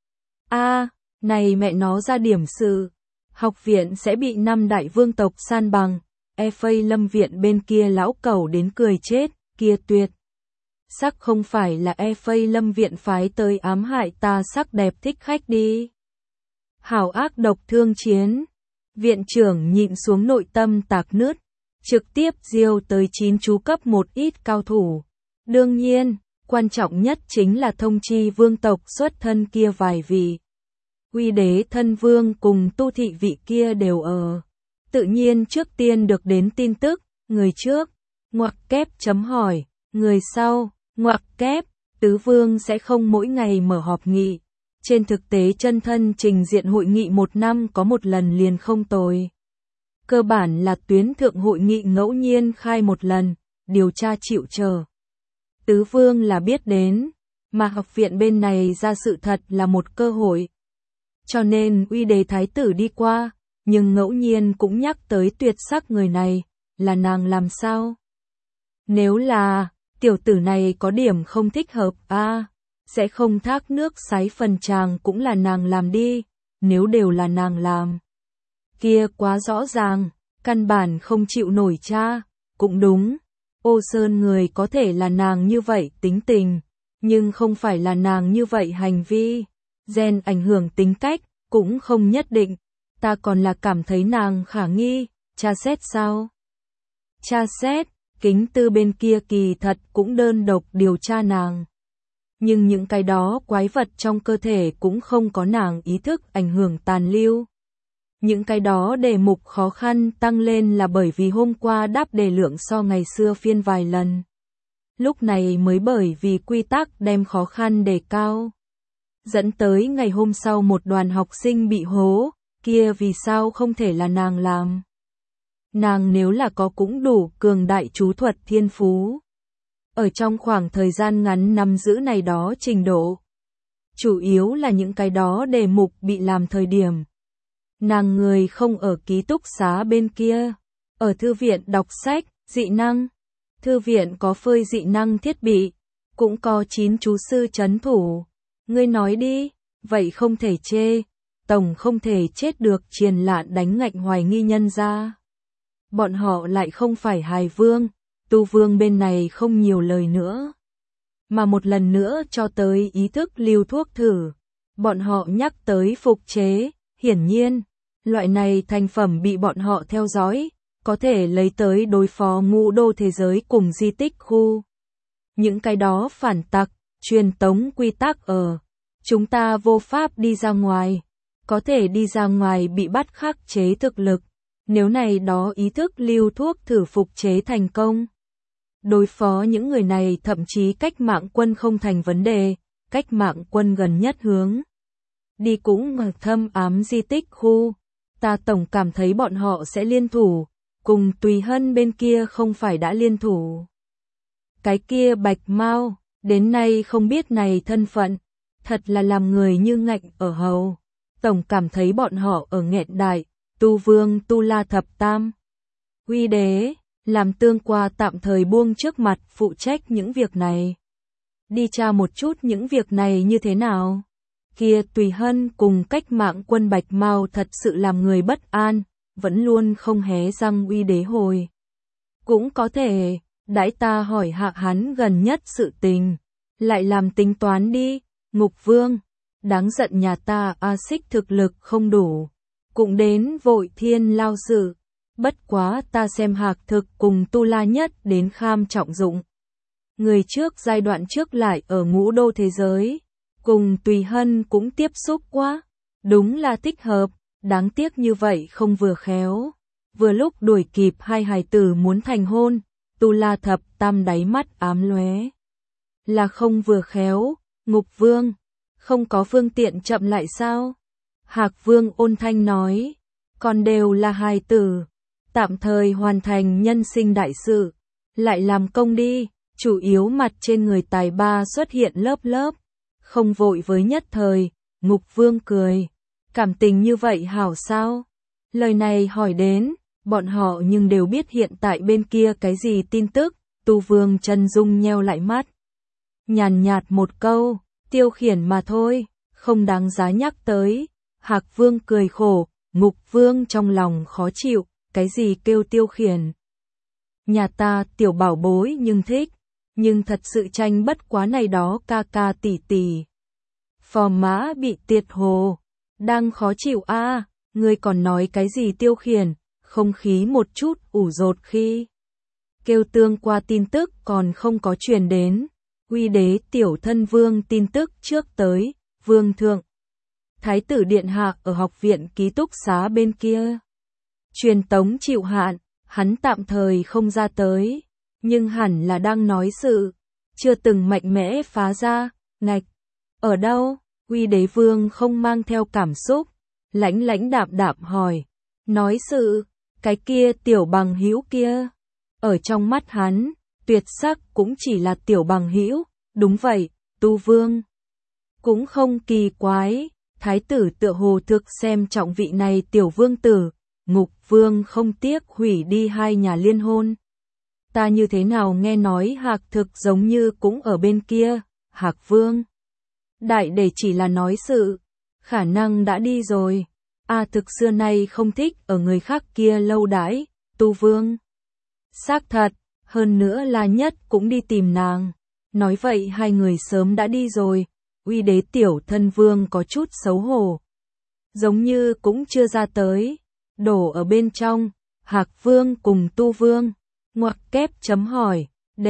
Speaker 1: Này mẹ nó ra điểm sự, học viện sẽ bị 5 đại vương tộc san bằng, Phây Lâm viện bên kia lão cẩu đến cười chết, kia Tuyệt Sắc không phải là Phây Lâm viện phái tới ám hại ta sắc đẹp thích khách đi. Hảo ác độc thương chiến, viện trưởng nhịn xuống nội tâm tạc nứt. Trực tiếp diêu tới 9 chú cấp một ít cao thủ. Đương nhiên, quan trọng nhất chính là thông chi vương tộc xuất thân kia vài vị. Uy đế thân vương cùng tu thị vị kia đều ở. Tự nhiên trước tiên được đến tin tức, người trước, ngoặc kép chấm hỏi, người sau, ngoặc kép, tứ vương sẽ không mỗi ngày mở họp nghị. Trên thực tế chân thân trình diện hội nghị một năm có một lần liền không tồi. Cơ bản là tuyến thượng hội nghị ngẫu nhiên khai một lần, điều tra chịu chờ. Tứ vương là biết đến, mà học viện bên này ra sự thật là một cơ hội. Cho nên uy đế thái tử đi qua, nhưng ngẫu nhiên cũng nhắc tới Tuyệt Sắc người này, là nàng làm sao? Nếu là, tiểu tử này có điểm không thích hợp sẽ không thác nước sái phần tràng cũng là nàng làm đi, nếu đều là nàng làm. Kia quá rõ ràng, căn bản không chịu nổi cha, cũng đúng. Ô Sơn người có thể là nàng như vậy tính tình, nhưng không phải là nàng như vậy hành vi. Gen ảnh hưởng tính cách, cũng không nhất định. Ta còn là cảm thấy nàng khả nghi, tra xét sao? Tra xét, Kính Tư bên kia kỳ thật cũng đơn độc điều tra nàng. Nhưng những cái đó quái vật trong cơ thể cũng không có nàng ý thức ảnh hưởng tàn lưu. Những cái đó đề mục khó khăn tăng lên là bởi vì hôm qua đáp đề lượng so ngày xưa phiên vài lần. lúc này mới bởi vì quy tắc đem khó khăn đề cao. Dẫn tới ngày hôm sau một đoàn học sinh bị hố, kia vì sao không thể là nàng làm. Nàng nếu là có cũng đủ cường đại chú thuật thiên phú. Ở trong khoảng thời gian ngắn nắm giữ này đó trình độ. Chủ yếu là những cái đó đề mục bị làm thời điểm. Nàng người không ở ký túc xá bên kia, ở thư viện đọc sách, dị năng. Thư viện có phơi dị năng thiết bị, cũng có 9 chú sư trấn thủ. Ngươi nói đi, vậy không thể chê, tổng không thể chết được triền lạn đánh ngạnh hoài nghi nhân ra. Bọn họ lại không phải hài vương, tu vương bên này không nhiều lời nữa. Mà một lần nữa cho tới ý thức lưu thuốc thử. Bọn họ nhắc tới phục chế, hiển nhiên, loại này thành phẩm bị bọn họ theo dõi, có thể lấy tới đối phó ngũ đô thế giới cùng di tích khu. Những cái đó phản tặc, truyền tống quy tắc ở. Chúng ta vô pháp đi ra ngoài, có thể đi ra ngoài bị bắt khắc chế thực lực. Nếu này đó ý thức lưu thuốc thử phục chế thành công. Đối phó những người này thậm chí cách mạng quân không thành vấn đề, cách mạng quân gần nhất hướng. Đi cũng ở thâm ám di tích khu, ta tổng cảm thấy bọn họ sẽ liên thủ, cùng Tùy Hân bên kia không phải đã liên thủ. Cái kia Bạch Mao, đến nay không biết này thân phận, thật là làm người như ngạnh ở hầu. Tổng cảm thấy bọn họ ở nghẹn đại, Tu Vương Tu La Thập Tam. Huy đế, làm tương qua tạm thời buông trước mặt phụ trách những việc này. Đi tra một chút những việc này như thế nào. Kia Tùy Hân cùng cách mạng quân Bạch Mao thật sự làm người bất an, vẫn luôn không hé răng uy đế hồi. Cũng có thể, đãi ta hỏi hạ hắn gần nhất sự tình, lại làm tính toán đi, Ngục Vương, đáng giận nhà ta A Xích thực lực không đủ, cũng đến vội thiên lao sự, bất quá ta xem Hạc Thực cùng Tu La nhất đến kham trọng dụng. Người trước giai đoạn trước lại ở ngũ đô thế giới, cùng Tùy Hân cũng tiếp xúc quá, đúng là thích hợp, đáng tiếc như vậy không vừa khéo. Vừa lúc đuổi kịp hai hài tử muốn thành hôn, Tu La Thập Tam đáy mắt ám lóe. Là không vừa khéo, Ngục Vương, không có phương tiện chậm lại sao? Hạc Vương ôn thanh nói, còn đều là hài tử, tạm thời hoàn thành nhân sinh đại sự, lại làm công đi, chủ yếu mặt trên người tài ba xuất hiện lớp lớp, không vội với nhất thời. Ngục Vương cười, cảm tình như vậy hảo sao? Lời này hỏi đến, bọn họ nhưng đều biết hiện tại bên kia cái gì tin tức. Tu Vương chân dung nheo lại mắt, nhàn nhạt một câu, tiêu khiển mà thôi, không đáng giá nhắc tới. Hạc Vương cười khổ, Ngục Vương trong lòng khó chịu, cái gì kêu tiêu khiển? Nhà ta tiểu bảo bối nhưng thích, nhưng thật sự tranh bất quá này đó ca ca tỷ tỷ. Phò mã bị tiệt hồ, đang khó chịu a, ngươi còn nói cái gì tiêu khiển, không khí một chút ủ rột khi. Kêu tương qua tin tức còn không có truyền đến, Huy đế tiểu thân vương tin tức trước tới, vương thượng. Thái tử điện hạ ở học viện ký túc xá bên kia. Truyền tống chịu hạn, hắn tạm thời không ra tới, nhưng hẳn là đang nói sự, chưa từng mạnh mẽ phá ra, ngạch. Ở đâu? Huy đế vương không mang theo cảm xúc, lãnh lãnh đạm đạm hỏi, nói sự, cái kia tiểu bằng hữu kia. Ở trong mắt hắn, tuyệt sắc cũng chỉ là tiểu bằng hữu, đúng vậy, Tu Vương. Cũng không kỳ quái, thái tử tựa hồ thực xem trọng vị này tiểu vương tử, Ngục Vương không tiếc hủy đi hai nhà liên hôn. Ta như thế nào nghe nói Hạc Thực giống như cũng ở bên kia, Hạc Vương. Đại để chỉ là nói sự, khả năng đã đi rồi. Thực xưa nay không thích ở người khác kia lâu đãi, Tu Vương. Xác thật, hơn nữa là nhất cũng đi tìm nàng. Nói vậy hai người sớm đã đi rồi, Uy đế tiểu thân vương có chút xấu hổ. Giống như cũng chưa ra tới, đổ ở bên trong, Hạc Vương cùng Tu Vương, ngoặc kép chấm hỏi,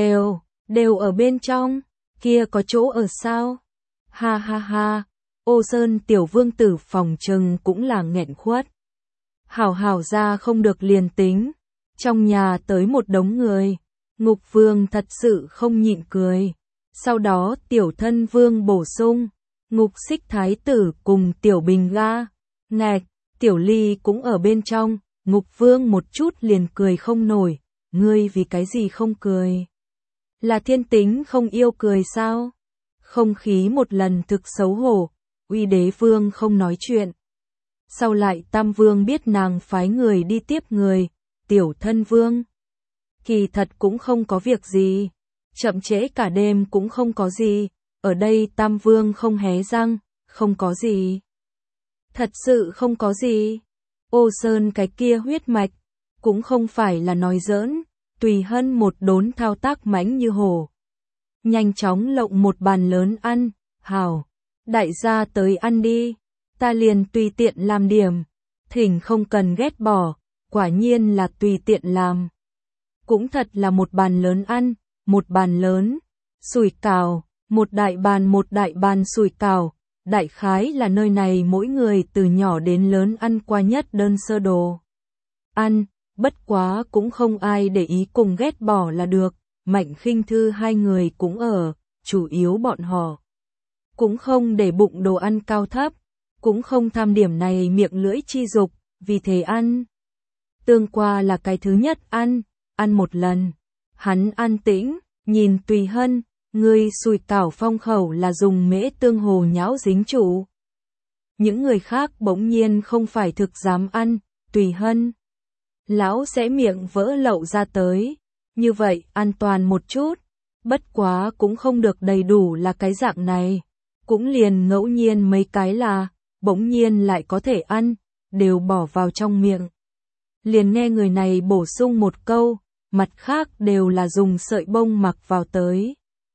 Speaker 1: đều ở bên trong, kia có chỗ ở sao? Ha ha ha, Ô Sơn tiểu vương tử phòng trừng cũng là nghẹn khuất. Hảo hảo ra không được liền tính, trong nhà tới một đống người, Ngục Vương thật sự không nhịn cười. Sau đó Tiểu Thân Vương bổ sung, Ngục Xích Thái tử cùng Tiểu Bình ga. Ngạch, Tiểu Ly cũng ở bên trong, Ngục Vương một chút liền cười không nổi, ngươi vì cái gì không cười? Là thiên tính không yêu cười sao? Không khí một lần thực xấu hổ, Uy Đế Vương không nói chuyện. Sau lại Tam Vương biết nàng phái người đi tiếp người, Tiểu Thân Vương. Kỳ thật cũng không có việc gì, chậm trễ cả đêm cũng không có gì, ở đây Tam Vương không hé răng, không có gì. Thật sự không có gì. Ô Sơn cái kia huyết mạch, cũng không phải là nói giỡn, Tùy Hân một đốn thao tác mãnh như hổ. Nhanh chóng lộng một bàn lớn ăn, hảo, đại gia tới ăn đi, ta liền tùy tiện làm điểm, thỉnh không cần ghét bỏ, quả nhiên là tùy tiện làm. Cũng thật là một bàn lớn ăn, một bàn lớn, sủi cảo, một đại bàn sủi cảo, đại khái là nơi này mỗi người từ nhỏ đến lớn ăn qua nhất đơn sơ đồ. Ăn, bất quá cũng không ai để ý cùng ghét bỏ là được, Mạnh Khinh Thư hai người cũng ở, chủ yếu bọn họ cũng không để bụng đồ ăn cao thấp, cũng không tham điểm này miệng lưỡi chi dục, vì thế ăn. Tương Qua là cái thứ nhất ăn một lần. Hắn an tĩnh, nhìn Tùy Hân, ngươi sùi cảo phong khẩu là dùng mễ tương hồ nhão dính chủ. Những người khác bỗng nhiên không phải thực dám ăn, Tùy Hân. Lão sẽ miệng vỡ lậu ra tới, như vậy an toàn một chút, bất quá cũng không được đầy đủ là cái dạng này, cũng liền ngẫu nhiên mấy cái là, bỗng nhiên lại có thể ăn, đều bỏ vào trong miệng. Liền nghe người này bổ sung một câu, mặt khác đều là dùng sợi bông mặc vào tới.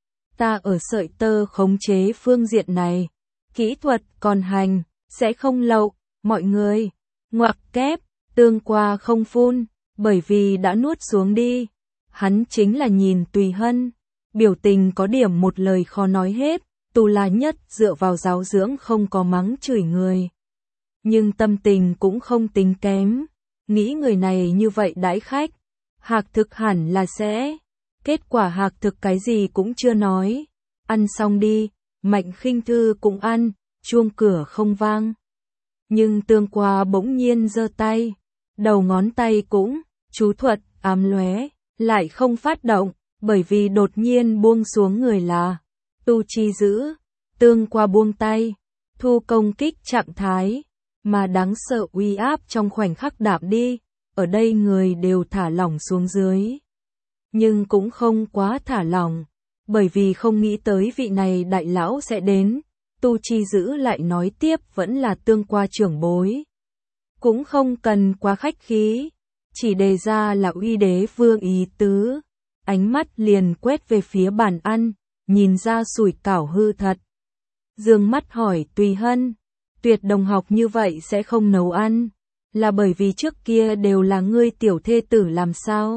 Speaker 1: Ta ở sợi tơ khống chế phương diện này, kỹ thuật còn hành, sẽ không lậu, mọi người, ngoặc kép, Tương Qua không phun, bởi vì đã nuốt xuống đi. Hắn chính là nhìn Tùy Hân, biểu tình có điểm một lời khó nói hết, Tu La Nhất dựa vào giáo dưỡng không có mắng chửi người. Nhưng tâm tình cũng không tính kém, nghĩ người này như vậy đãi khách, Hạc Thực hẳn là sẽ. Kết quả Hạc Thực cái gì cũng chưa nói, ăn xong đi, Mạnh Khinh Thư cũng ăn, chuông cửa không vang. Nhưng Tương Qua bỗng nhiên giơ tay, đầu ngón tay cũng, chú thuật, ám lóe, lại không phát động, bởi vì đột nhiên buông xuống người là Tu Chi Dữ. Tương Qua buông tay, thu công kích trạng thái, mà đáng sợ uy áp trong khoảnh khắc đạp đi, ở đây người đều thả lỏng xuống dưới. Nhưng cũng không quá thả lỏng, bởi vì không nghĩ tới vị này đại lão sẽ đến, Tu Chi Dữ lại nói tiếp vẫn là Tương Qua trưởng bối. Cũng không cần quá khách khí, chỉ đề ra là Uy Đế Vương ý tứ, ánh mắt liền quét về phía bàn ăn, nhìn ra sủi cảo hư thật. Dương mắt hỏi Tùy Hân, Tuyệt đồng học như vậy sẽ không nấu ăn, là bởi vì trước kia đều là ngươi tiểu thê tử làm sao?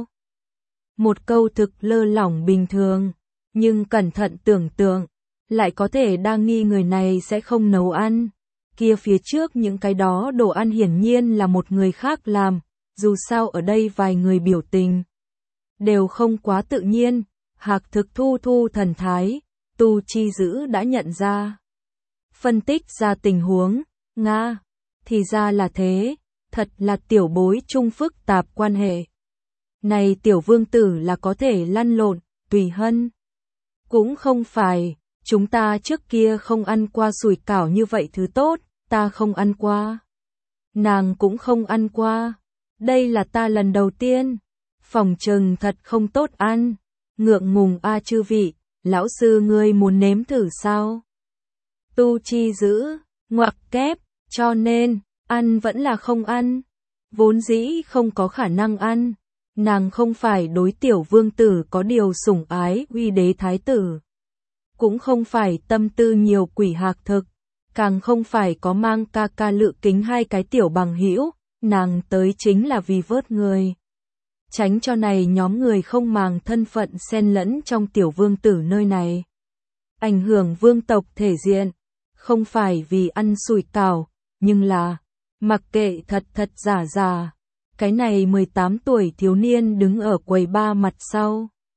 Speaker 1: Một câu thực lơ lỏng bình thường, nhưng cẩn thận tưởng tượng, lại có thể đa nghi người này sẽ không nấu ăn. Kia phía trước những cái đó đồ ăn hiển nhiên là một người khác làm, dù sao ở đây vài người biểu tình đều không quá tự nhiên. Hạc Thực thu thần thái, Tu Chi Dữ đã nhận ra, phân tích ra tình huống, Nga, thì ra là thế, thật là tiểu bối chung phức tạp quan hệ. Này tiểu vương tử là có thể lăn lộn, Tùy Hân. Cũng không phải, chúng ta trước kia không ăn qua sủi cảo như vậy thứ tốt, ta không ăn qua. Nàng cũng không ăn qua, đây là ta lần đầu tiên, phòng trừng thật không tốt ăn, ngượng ngùng a chư vị, lão sư ngươi muốn nếm thử sao? Tu Chi Dữ, ngoặc kép, cho nên, ăn vẫn là không ăn, vốn dĩ không có khả năng ăn, nàng không phải đối tiểu vương tử có điều sủng ái Uy Đế thái tử, cũng không phải tâm tư nhiều quỷ Hạc Thực, càng không phải có mang ca ca Lự Kính hai cái tiểu bằng hữu, nàng tới chính là vì vớt người. Tránh cho này nhóm người không màng thân phận xen lẫn trong tiểu vương tử nơi này. Ảnh hưởng vương tộc thể diện, không phải vì ăn sủi cảo, nhưng là, mặc kệ thật giả, cái này 18 tuổi thiếu niên đứng ở quầy ba mặt sau,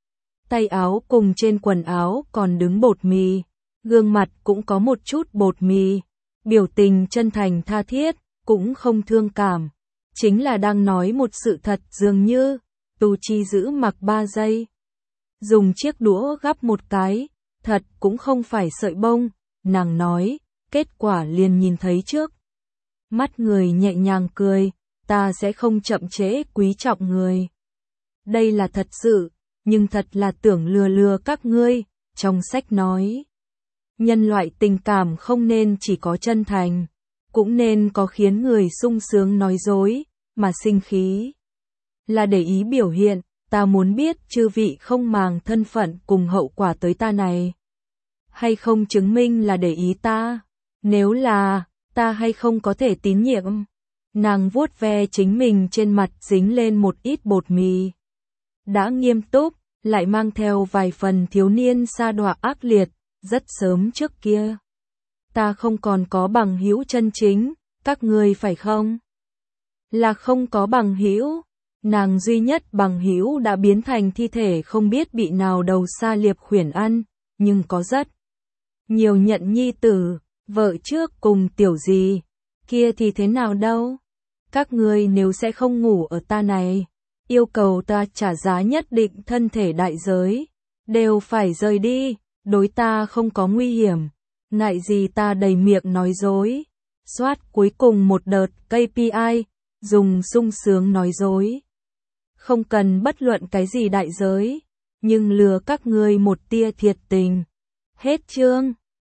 Speaker 1: tay áo cùng trên quần áo còn đứng bột mì, gương mặt cũng có một chút bột mì, biểu tình chân thành tha thiết, cũng không thương cảm, chính là đang nói một sự thật dường như. Tu Chi giữ mặc 3 giây, dùng chiếc đũa gắp một cái, thật cũng không phải sợi bông, nàng nói, kết quả liền nhìn thấy trước. Mắt người nhẹ nhàng cười, ta sẽ không chậm trễ quý trọng người. Đây là thật sự, nhưng thật là tưởng lừa các ngươi, trong sách nói. Nhân loại tình cảm không nên chỉ có chân thành, cũng nên có khiến người sung sướng nói dối, mà sinh khí. Là để ý biểu hiện, ta muốn biết chư vị không màng thân phận cùng hậu quả tới ta này. Hay không chứng minh là để ý ta, nếu là, ta hay không có thể tín nhiệm. Nàng vuốt ve chính mình trên mặt dính lên một ít bột mì. Đã nghiêm túc, lại mang theo vài phần thiếu niên sa đọa ác liệt, rất sớm trước kia. Ta không còn có bằng hữu chân chính, các ngươi phải không? Là không có bằng hữu. Nàng duy nhất bằng hữu đã biến thành thi thể không biết bị nào đầu xa liệp khuyển ăn, nhưng có rất nhiều nhận nhi tử, vợ trước cùng tiểu gì, kia thì thế nào đâu. Các ngươi nếu sẽ không ngủ ở ta này, yêu cầu ta trả giá nhất định thân thể đại giới, đều phải rời đi, đối ta không có nguy hiểm, ngại gì ta đầy miệng nói dối. Soát cuối cùng một đợt KPI, dùng sung sướng nói dối. Không cần bất luận cái gì đại giới, nhưng lừa các ngươi một tia thiệt tình. Hết chương.